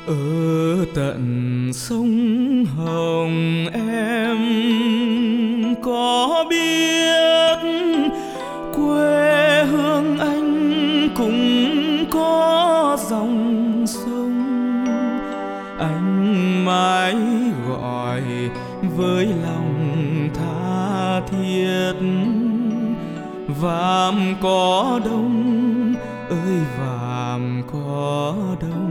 Ở tận sông Hồng em có biết quê hương anh cũng có dòng sông. Anh mãi gọi với lòng tha thiết, vàm cỏ đông ơi vàm cỏ đông.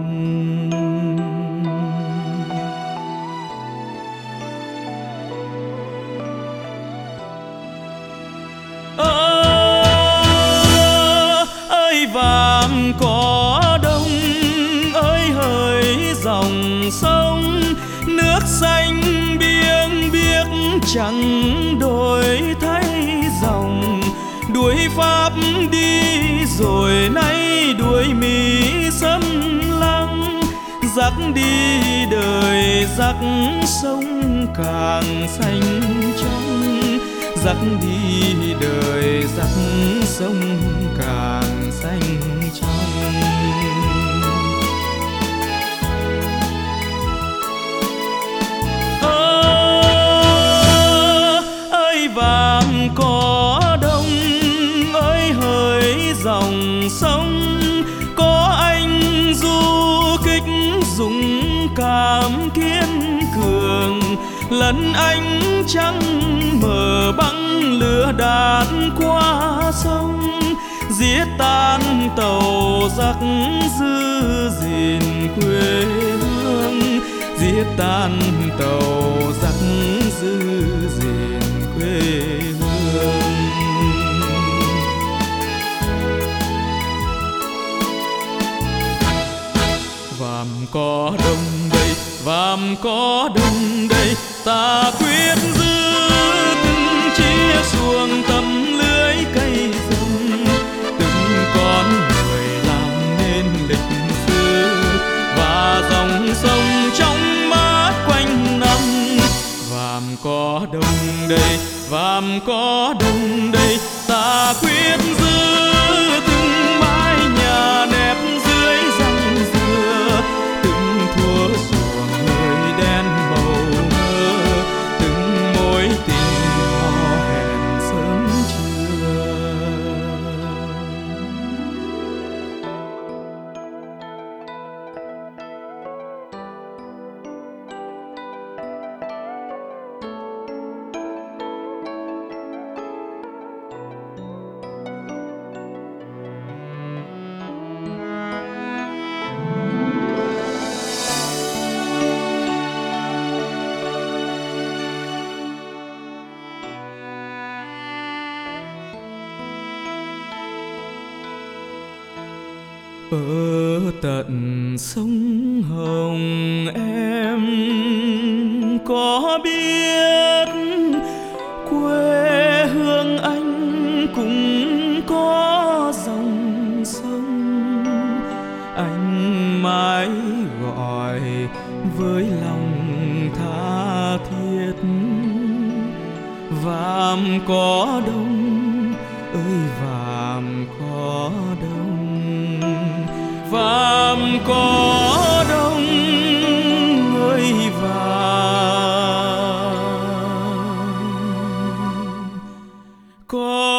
Ơi vàm cỏ đông ơi hỡi dòng sông, nước xanh biếc biếc chẳng đổi thay dòng. Đuổi Pháp đi rồi nay đuổi Mỹ xâm lăng, dắt đi đời dắt sông càng xanh trong, dắt đi đời dắt sông càng xanh trong. Ơi vàm cỏ đông ơi hỡi dòng sông, có anh du kích dũng cảm kiên cường, lần anh trắng mở băng lửa đạn qua sông, giết tan tàu giặc giữ gìn quê hương, giết tan tàu giặc giữ gìn quê hương. Vàm cỏ đông đây, vàm cỏ đông đây, ta quyết giữ từng chia xuồng tấm lưới cây rừng, từng con người làm nên lịch sử và dòng sông trong mát quanh năm. Vàm cỏ đông đây, vàm cỏ đông đây, ta quyết giữ từng mái nhà đẹp dưới răng dừa, từng thua xuồng người đen màu mơ, từng mối tình hò hẹn sớm trưa. Ở tận sông Hồng em có biết quê hương anh cũng có dòng sông. Anh mãi gọi với lòng tha thiết, vàm cỏ đông ơi vàm cỏ đông, vàm cỏ đông ơi vàm cỏ